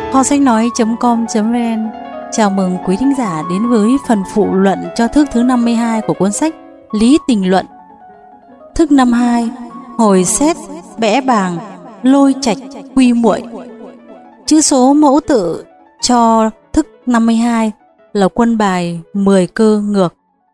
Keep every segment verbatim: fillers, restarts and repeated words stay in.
Kho sách nói chấm com chấm vn chào mừng quý thính giả đến với phần phụ luận cho thước thứ năm mươi hai của cuốn sách Lý Tình Luận. Thức năm mươi hai: Hồi xét, bẽ bàng, lôi trạch, quy muội. Chữ số mẫu tự cho thức năm mươi hai là quân bài mười cơ ngược.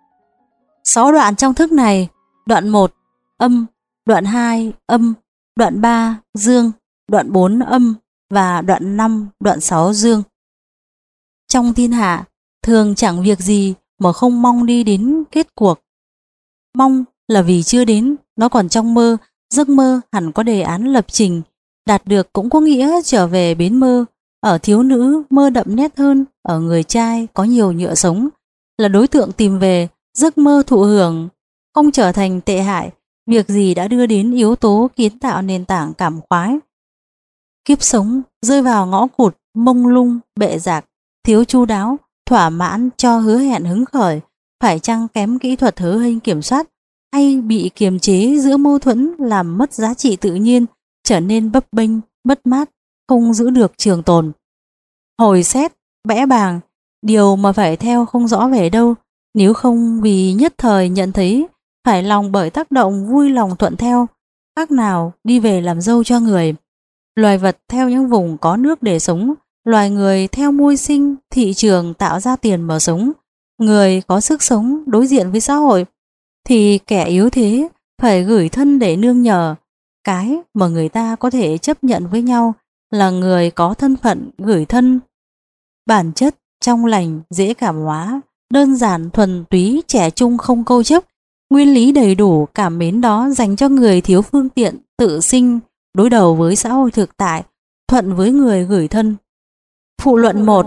Sáu đoạn trong thức này: đoạn một âm, đoạn hai âm, đoạn ba dương, đoạn bốn âm và đoạn năm, đoạn sáu dương. Trong thiên hạ, thường chẳng việc gì mà không mong đi đến kết cuộc. Mong là vì chưa đến, nó còn trong mơ, giấc mơ hẳn có đề án lập trình, đạt được cũng có nghĩa trở về bến mơ. Ở thiếu nữ mơ đậm nét hơn, ở người trai có nhiều nhựa sống, là đối tượng tìm về, giấc mơ thụ hưởng, không trở thành tệ hại, việc gì đã đưa đến yếu tố kiến tạo nền tảng cảm khoái. Kiếp sống rơi vào ngõ cụt, mông lung, bệ rạc, thiếu chu đáo, thỏa mãn cho hứa hẹn hứng khởi, phải chăng kém kỹ thuật hớ hênh kiểm soát, hay bị kiềm chế giữa mâu thuẫn làm mất giá trị tự nhiên, trở nên bấp bênh, mất mát, không giữ được trường tồn. Hồi xét, bẽ bàng, điều mà phải theo không rõ về đâu, nếu không vì nhất thời nhận thấy, phải lòng bởi tác động vui lòng thuận theo, khác nào đi về làm dâu cho người. Loài vật theo những vùng có nước để sống, loài người theo môi sinh, thị trường tạo ra tiền mà sống. Người có sức sống đối diện với xã hội, thì kẻ yếu thế phải gửi thân để nương nhờ. Cái mà người ta có thể chấp nhận với nhau là người có thân phận gửi thân. Bản chất trong lành, dễ cảm hóa, đơn giản thuần túy, trẻ trung không câu chấp. Nguyên lý đầy đủ cảm mến đó dành cho người thiếu phương tiện tự sinh, đối đầu với xã hội thực tại, thuận với người gửi thân. Phụ luận một.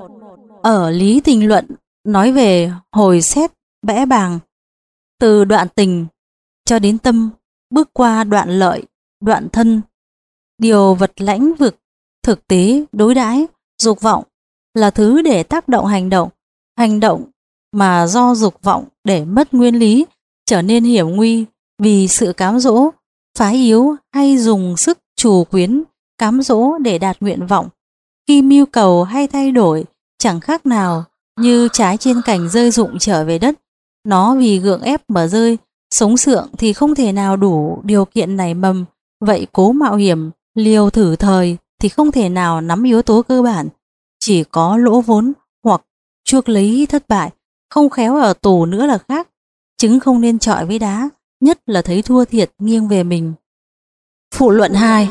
Ở Lý Tình Luận nói về hồi xét, bẽ bàng, từ đoạn tình cho đến tâm, bước qua đoạn lợi, đoạn thân. Điều vật lãnh vực, thực tế, đối đãi, dục vọng là thứ để tác động hành động. Hành động mà do dục vọng để mất nguyên lý, trở nên hiểm nguy vì sự cám dỗ, phái yếu hay dùng sức trù quyến, cám dỗ để đạt nguyện vọng. Khi mưu cầu hay thay đổi, chẳng khác nào như trái trên cành rơi rụng trở về đất. Nó vì gượng ép mà rơi, sống sượng thì không thể nào đủ điều kiện nảy mầm, vậy cố mạo hiểm, liều thử thời thì không thể nào nắm yếu tố cơ bản. Chỉ có lỗ vốn hoặc chuốc lấy thất bại, không khéo ở tù nữa là khác. Trứng không nên chọi với đá, nhất là thấy thua thiệt nghiêng về mình. Phụ luận hai.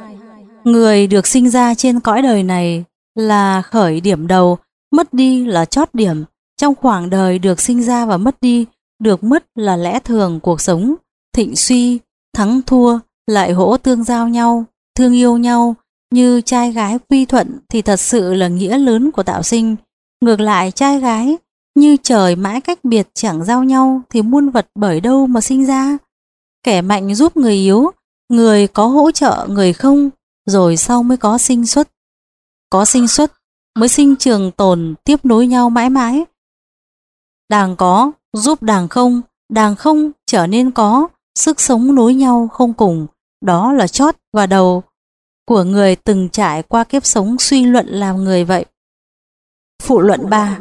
Người được sinh ra trên cõi đời này là khởi điểm đầu, mất đi là chót điểm. Trong khoảng đời được sinh ra và mất đi, được mất là lẽ thường cuộc sống. Thịnh suy, thắng thua, lại hỗ tương giao nhau, thương yêu nhau, như trai gái quy thuận thì thật sự là nghĩa lớn của tạo sinh. Ngược lại trai gái như trời mãi cách biệt chẳng giao nhau thì muôn vật bởi đâu mà sinh ra. Kẻ mạnh giúp người yếu, người có hỗ trợ người không, rồi sau mới có sinh xuất. Có sinh xuất mới sinh trường tồn, tiếp nối nhau mãi mãi. Đàng có giúp đàng không, đàng không trở nên có, sức sống nối nhau không cùng. Đó là chót và đầu của người từng trải qua kiếp sống suy luận làm người vậy. Phụ luận ba.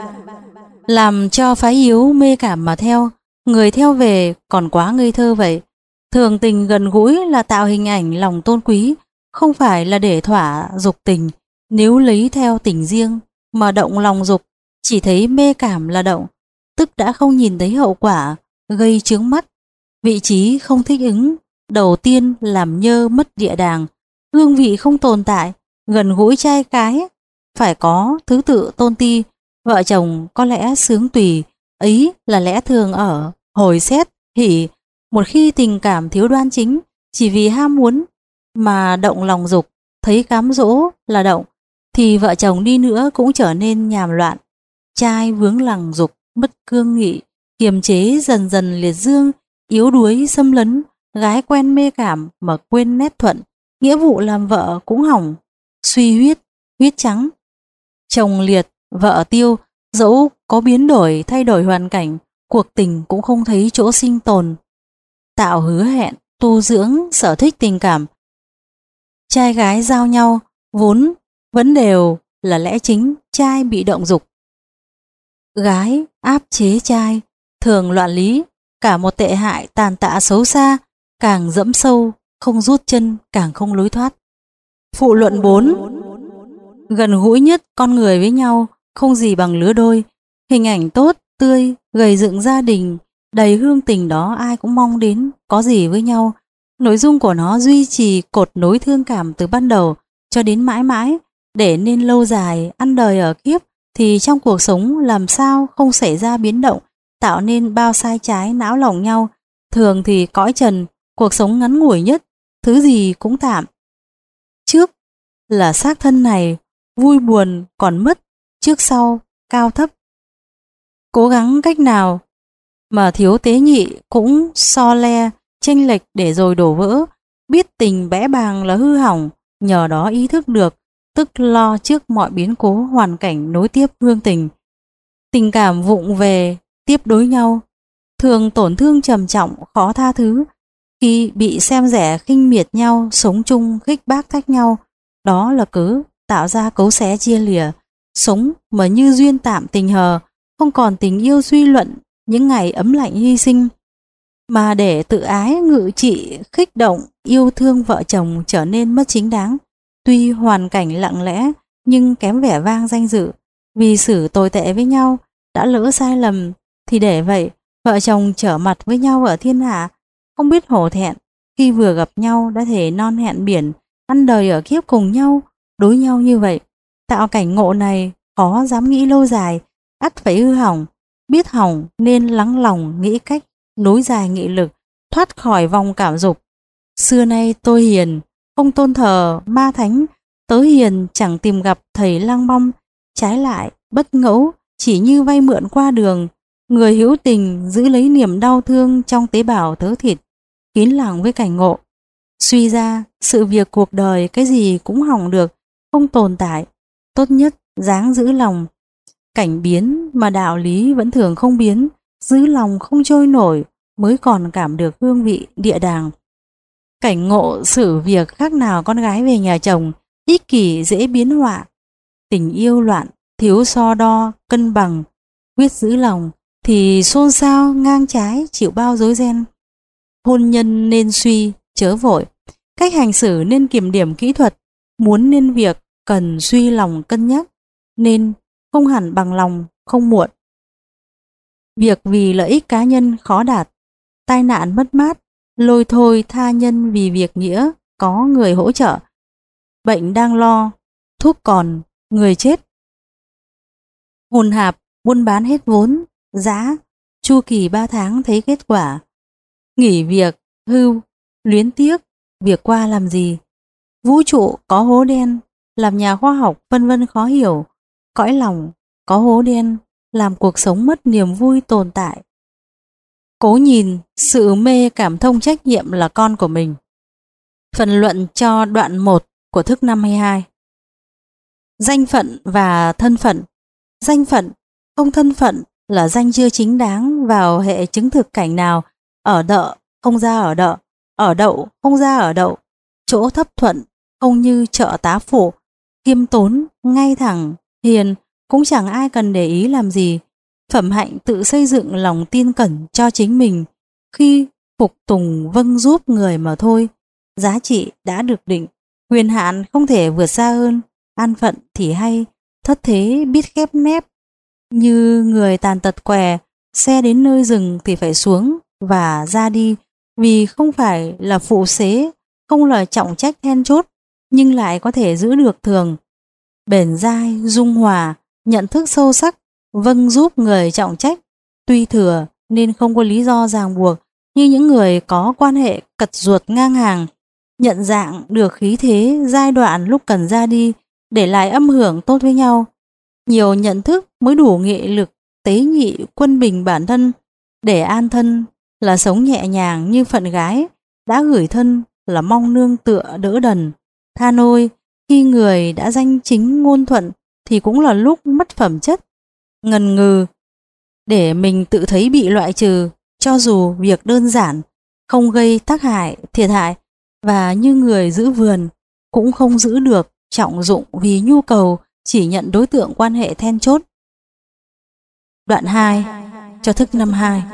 Làm cho phái yếu mê cảm mà theo, người theo về còn quá ngây thơ vậy. Thường tình gần gũi là tạo hình ảnh lòng tôn quý, không phải là để thỏa dục tình. Nếu lấy theo tình riêng mà động lòng dục, chỉ thấy mê cảm là động, tức đã không nhìn thấy hậu quả, gây chướng mắt. Vị trí không thích ứng, đầu tiên làm nhơ mất địa đàng, hương vị không tồn tại. Gần gũi trai cái phải có thứ tự tôn ti, vợ chồng có lẽ sướng tùy, ấy là lẽ thường ở hồi xét, hỉ. Một khi tình cảm thiếu đoan chính, chỉ vì ham muốn mà động lòng dục, thấy cám dỗ là động, thì vợ chồng đi nữa cũng trở nên nhàm loạn. Trai vướng lằng dục, mất cương nghị, kiềm chế dần dần liệt dương, yếu đuối xâm lấn. Gái quen mê cảm mà quên nét thuận, nghĩa vụ làm vợ cũng hỏng. Suy huyết, huyết trắng. Chồng liệt, vợ tiêu, dẫu có biến đổi thay đổi hoàn cảnh, cuộc tình cũng không thấy chỗ sinh tồn. Tạo hứa hẹn, tu dưỡng sở thích tình cảm. Trai gái giao nhau vốn vẫn đều là lẽ chính trai bị động dục. Gái áp chế trai, thường loạn lý, cả một tệ hại tàn tạ xấu xa, càng dẫm sâu, không rút chân càng không lối thoát. Phụ luận bốn. Gần gũi nhất con người với nhau không gì bằng lứa đôi. Hình ảnh tốt, tươi, gầy dựng gia đình, đầy hương tình đó ai cũng mong đến có gì với nhau. Nội dung của nó duy trì cột nối thương cảm từ ban đầu cho đến mãi mãi, để nên lâu dài ăn đời ở kiếp thì trong cuộc sống làm sao không xảy ra biến động, tạo nên bao sai trái não lòng nhau. Thường thì cõi trần, cuộc sống ngắn ngủi nhất, thứ gì cũng tạm. Trước là xác thân này, vui buồn còn mất, trước sau, cao thấp. Cố gắng cách nào mà thiếu tế nhị cũng so le, chênh lệch để rồi đổ vỡ. Biết tình bẽ bàng là hư hỏng, nhờ đó ý thức được, tức lo trước mọi biến cố hoàn cảnh nối tiếp hương tình. Tình cảm vụng về, tiếp đối nhau, thường tổn thương trầm trọng, khó tha thứ. Khi bị xem rẻ khinh miệt nhau, sống chung khích bác thách nhau, đó là cớ tạo ra cấu xé chia lìa. Sống mà như duyên tạm tình hờ, không còn tình yêu suy luận, những ngày ấm lạnh hy sinh, mà để tự ái ngự trị khích động yêu thương vợ chồng trở nên mất chính đáng. Tuy hoàn cảnh lặng lẽ nhưng kém vẻ vang danh dự, vì xử tồi tệ với nhau, đã lỡ sai lầm thì để vậy, vợ chồng trở mặt với nhau ở thiên hạ, không biết hổ thẹn. Khi vừa gặp nhau đã thể non hẹn biển, ăn đời ở kiếp cùng nhau, đối nhau như vậy. Tạo cảnh ngộ này khó dám nghĩ lâu dài, ắt phải hư hỏng. Biết hỏng nên lắng lòng nghĩ cách, nối dài nghị lực, thoát khỏi vòng cảm dục. Xưa nay tôi hiền, không tôn thờ ma thánh, tớ hiền chẳng tìm gặp thầy lang băm. Trái lại, bất ngẫu, chỉ như vay mượn qua đường. Người hữu tình giữ lấy niềm đau thương trong tế bào thớ thịt, kín lặng với cảnh ngộ. Suy ra, sự việc cuộc đời cái gì cũng hỏng được, không tồn tại. Tốt nhất dáng giữ lòng. Cảnh biến mà đạo lý vẫn thường không biến, giữ lòng không trôi nổi mới còn cảm được hương vị địa đàng. Cảnh ngộ xử việc khác nào con gái về nhà chồng, ích kỷ dễ biến họa. Tình yêu loạn, thiếu so đo, cân bằng. Quyết giữ lòng thì xôn xao ngang trái, chịu bao rối ren. Hôn nhân nên suy, chớ vội. Cách hành xử nên kiểm điểm kỹ thuật. Muốn nên việc cần suy lòng cân nhắc, nên không hẳn bằng lòng, không muộn. Việc vì lợi ích cá nhân khó đạt, tai nạn mất mát, lôi thôi tha nhân vì việc nghĩa, có người hỗ trợ. Bệnh đang lo, thuốc còn, người chết. Hồn hạp, buôn bán hết vốn, giá, chu kỳ ba tháng thấy kết quả. Nghỉ việc, hưu, luyến tiếc, việc qua làm gì. Vũ trụ có hố đen, làm nhà khoa học vân vân khó hiểu. Cõi lòng có hố đen, làm cuộc sống mất niềm vui tồn tại. Cố nhìn sự mê cảm thông trách nhiệm là con của mình. Phần luận cho đoạn một của thức năm mươi hai. Danh phận và thân phận. Danh phận, không thân phận là danh chưa chính đáng vào hệ chứng thực cảnh nào. Ở đợ, không ra ở đợ. Ở đậu, không ra ở đậu. Chỗ thấp thuận, không như chợ tá phủ. Khiêm tốn, ngay thẳng, hiền, cũng chẳng ai cần để ý làm gì. Phẩm hạnh tự xây dựng lòng tin cẩn cho chính mình, khi phục tùng vâng giúp người mà thôi. Giá trị đã được định, quyền hạn không thể vượt xa hơn. An phận thì hay, thất thế biết khép nép. Như người tàn tật què, xe đến nơi dừng thì phải xuống và ra đi, vì không phải là phụ xế, không là trọng trách then chốt, nhưng lại có thể giữ được thường. Bền dai, dung hòa, nhận thức sâu sắc, vâng giúp người trọng trách, tuy thừa nên không có lý do ràng buộc như những người có quan hệ cật ruột ngang hàng. Nhận dạng được khí thế giai đoạn lúc cần ra đi, để lại âm hưởng tốt với nhau. Nhiều nhận thức mới đủ nghị lực tế nhị quân bình bản thân. Để an thân là sống nhẹ nhàng như phận gái, đã gửi thân là mong nương tựa đỡ đần. Than ôi, khi người đã danh chính ngôn thuận thì cũng là lúc mất phẩm chất. Ngần ngừ để mình tự thấy bị loại trừ, cho dù việc đơn giản, không gây tác hại, thiệt hại, và như người giữ vườn cũng không giữ được trọng dụng vì nhu cầu chỉ nhận đối tượng quan hệ then chốt. Đoạn hai. Cho thức năm hai.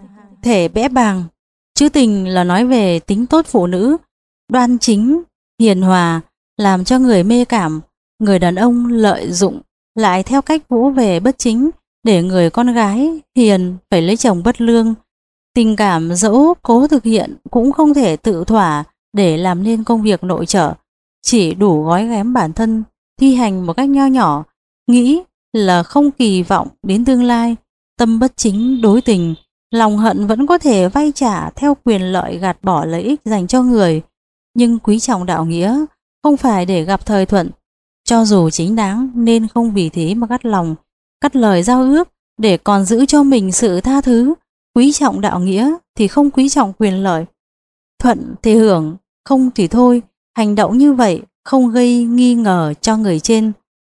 Thể bẽ bàng. Chữ tình là nói về tính tốt phụ nữ, đoan chính, hiền hòa, làm cho người mê cảm. Người đàn ông lợi dụng lại theo cách vỗ về bất chính, để người con gái hiền phải lấy chồng bất lương. Tình cảm dẫu cố thực hiện cũng không thể tự thỏa để làm nên công việc nội trợ, chỉ đủ gói ghém bản thân, thi hành một cách nho nhỏ, nghĩ là không kỳ vọng đến tương lai. Tâm bất chính đối tình, lòng hận vẫn có thể vay trả theo quyền lợi, gạt bỏ lợi ích dành cho người. Nhưng quý trọng đạo nghĩa không phải để gặp thời thuận, cho dù chính đáng nên không vì thế mà cắt lòng, cắt lời giao ước để còn giữ cho mình sự tha thứ. Quý trọng đạo nghĩa thì không quý trọng quyền lợi. Thuận thì hưởng, không thì thôi. Hành động như vậy không gây nghi ngờ cho người trên.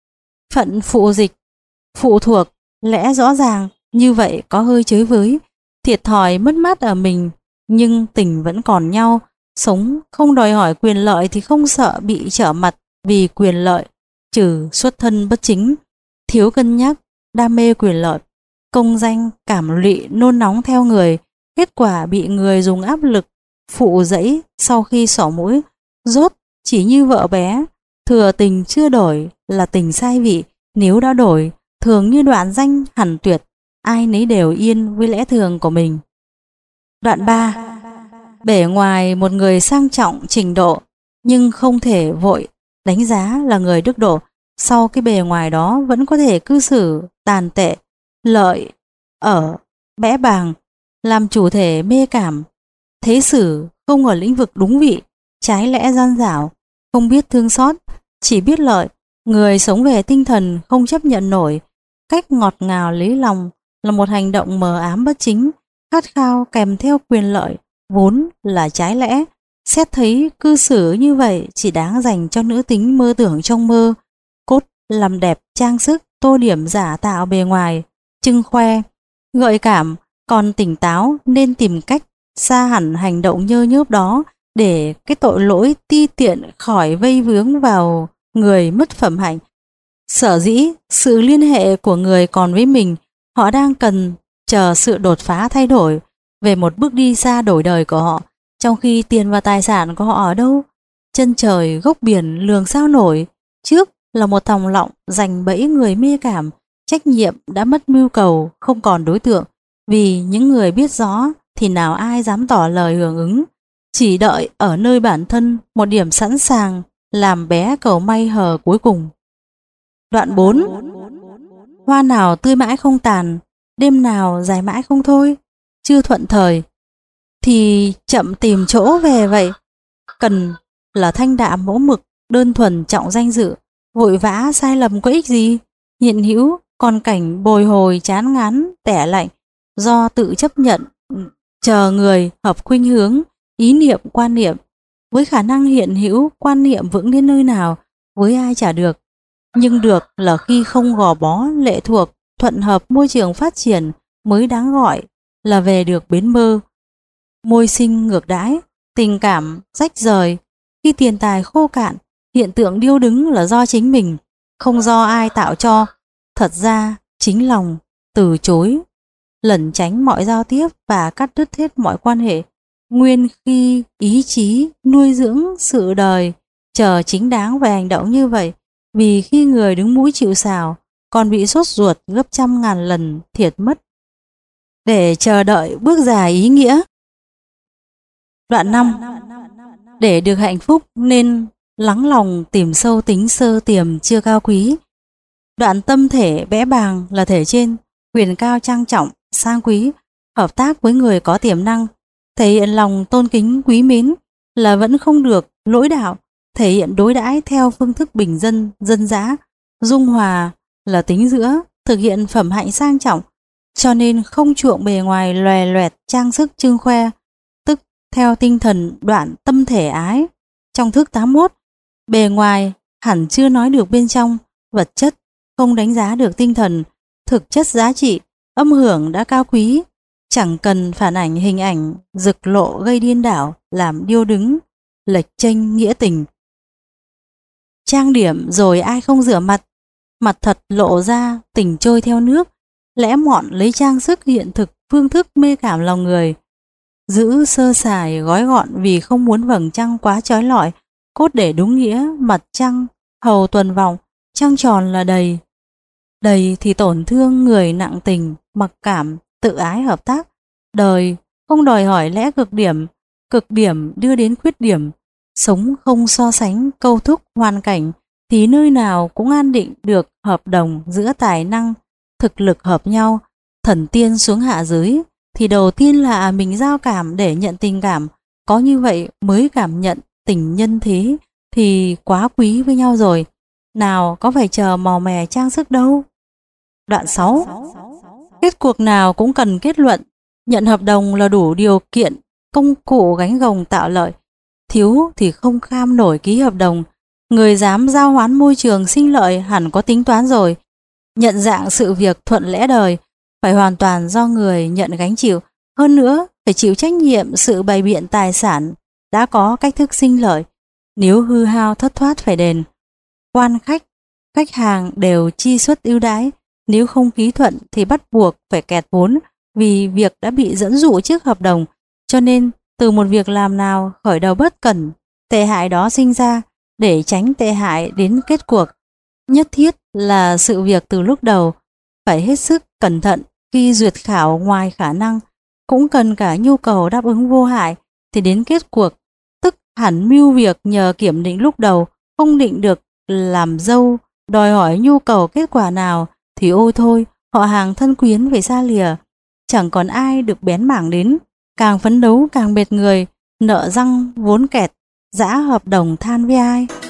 Phận phụ dịch, phụ thuộc, lẽ rõ ràng, như vậy có hơi chới với, thiệt thòi mất mát ở mình, nhưng tình vẫn còn nhau. Sống không đòi hỏi quyền lợi thì không sợ bị trở mặt vì quyền lợi, trừ xuất thân bất chính, thiếu cân nhắc, đam mê quyền lợi, công danh, cảm lụy, nôn nóng theo người, kết quả bị người dùng áp lực, phụ dẫy sau khi xỏ mũi, rốt chỉ như vợ bé. Thừa tình chưa đổi là tình sai vị, nếu đã đổi, thường như đoạn danh hẳn tuyệt, ai nấy đều yên với lẽ thường của mình. Đoạn ba. Bề ngoài một người sang trọng trình độ, nhưng không thể vội đánh giá là người đức độ. Sau cái bề ngoài đó vẫn có thể cư xử tàn tệ, lợi ở bẽ bàng, làm chủ thể mê cảm, thế xử không ở lĩnh vực đúng vị, trái lẽ gian dảo, không biết thương xót, chỉ biết lợi. Người sống về tinh thần không chấp nhận nổi cách ngọt ngào lấy lòng, là một hành động mờ ám bất chính. Khát khao kèm theo quyền lợi vốn là trái lẽ. Xét thấy cư xử như vậy chỉ đáng dành cho nữ tính mơ tưởng trong mơ, cốt làm đẹp trang sức, tô điểm giả tạo bề ngoài, trưng khoe, gợi cảm. Còn tỉnh táo nên tìm cách xa hẳn hành động nhơ nhớp đó, để cái tội lỗi ti tiện khỏi vây vướng vào người mất phẩm hạnh. Sở dĩ sự liên hệ của người còn với mình, họ đang cần chờ sự đột phá thay đổi về một bước đi xa đổi đời của họ, trong khi tiền và tài sản của họ ở đâu? Chân trời gốc biển lường sao nổi. Trước là một thòng lọng dành bẫy người mê cảm, trách nhiệm đã mất mưu cầu, không còn đối tượng. Vì những người biết rõ thì nào ai dám tỏ lời hưởng ứng, chỉ đợi ở nơi bản thân một điểm sẵn sàng làm bé cầu may hờ cuối cùng. Đoạn bốn. Hoa nào tươi mãi không tàn, đêm nào dài mãi không thôi. Chưa thuận thời thì chậm tìm chỗ về vậy. Cần là thanh đạm mẫu mực, đơn thuần trọng danh dự. Vội vã sai lầm có ích gì? Hiện hữu còn cảnh bồi hồi chán ngán tẻ lạnh, do tự chấp nhận chờ người hợp khuynh hướng, ý niệm quan niệm. Với khả năng hiện hữu, quan niệm vững đến nơi nào với ai chả được. Nhưng được là khi không gò bó lệ thuộc, thuận hợp môi trường phát triển mới đáng gọi là về được bến mơ. Môi sinh ngược đãi, tình cảm rách rời, khi tiền tài khô cạn, hiện tượng điêu đứng là do chính mình, không do ai tạo cho. Thật ra chính lòng từ chối, lẩn tránh mọi giao tiếp và cắt đứt hết mọi quan hệ. Nguyên khi ý chí nuôi dưỡng sự đời, chờ chính đáng về hành động như vậy. Vì khi người đứng mũi chịu sào, còn bị sốt ruột gấp trăm ngàn lần thiệt mất. Để chờ đợi bước dài ý nghĩa. Đoạn năm. Để được hạnh phúc nên lắng lòng tìm sâu tính sơ tiềm chưa cao quý. Đoạn tâm thể bẽ bàng là thể trên, quyền cao trang trọng, sang quý, hợp tác với người có tiềm năng, thể hiện lòng tôn kính quý mến là vẫn không được lỗi đạo, thể hiện đối đãi theo phương thức bình dân, dân dã, dung hòa là tính giữa, thực hiện phẩm hạnh sang trọng, cho nên không chuộng bề ngoài lòe loẹt trang sức trưng khoe, tức theo tinh thần đoạn tâm thể ái. Trong thức tám mươi mốt, bề ngoài hẳn chưa nói được bên trong, vật chất không đánh giá được tinh thần, thực chất giá trị, âm hưởng đã cao quý, chẳng cần phản ảnh hình ảnh rực lộ gây điên đảo, làm điêu đứng, lệch chênh nghĩa tình. Trang điểm rồi ai không rửa mặt, mặt thật lộ ra, tình trôi theo nước, lẽ mọn lấy trang sức hiện thực, phương thức mê cảm lòng người. Giữ sơ sài gói gọn vì không muốn vầng trăng quá chói lọi, cốt để đúng nghĩa mặt trăng hầu tuần vọng, trăng tròn là đầy. Đầy thì tổn thương người nặng tình, mặc cảm, tự ái hợp tác. Đời không đòi hỏi lẽ cực điểm, cực điểm đưa đến khuyết điểm. Sống không so sánh câu thúc hoàn cảnh thì nơi nào cũng an định được hợp đồng giữa tài năng, thực lực hợp nhau. Thần tiên xuống hạ giới thì đầu tiên là mình giao cảm để nhận tình cảm, có như vậy mới cảm nhận tình nhân thế thì quá quý với nhau rồi. Nào có phải chờ màu mè trang sức đâu. Đoạn sáu. Kết cuộc nào cũng cần kết luận. Nhận hợp đồng là đủ điều kiện, công cụ gánh gồng tạo lợi. Thiếu thì không kham nổi ký hợp đồng. Người dám giao hoán môi trường sinh lợi hẳn có tính toán rồi. Nhận dạng sự việc thuận lẽ đời phải hoàn toàn do người nhận gánh chịu. Hơn nữa phải chịu trách nhiệm sự bày biện tài sản đã có cách thức sinh lợi. Nếu hư hao thất thoát phải đền. Quan khách, khách hàng đều chi suất ưu đãi. Nếu không ký thuận thì bắt buộc phải kẹt vốn vì việc đã bị dẫn dụ trước hợp đồng. Cho nên từ một việc làm nào khởi đầu bất cẩn, tệ hại đó sinh ra. Để tránh tệ hại đến kết cuộc, nhất thiết là sự việc từ lúc đầu phải hết sức cẩn thận. Khi duyệt khảo ngoài khả năng, cũng cần cả nhu cầu đáp ứng vô hại, thì đến kết cuộc tức hẳn mưu việc nhờ kiểm định lúc đầu không định được làm dâu, đòi hỏi nhu cầu kết quả nào thì ôi thôi, họ hàng thân quyến phải xa lìa, chẳng còn ai được bén mảng đến. Càng phấn đấu càng mệt người, nợ răng vốn kẹt, giã hợp đồng than với ai.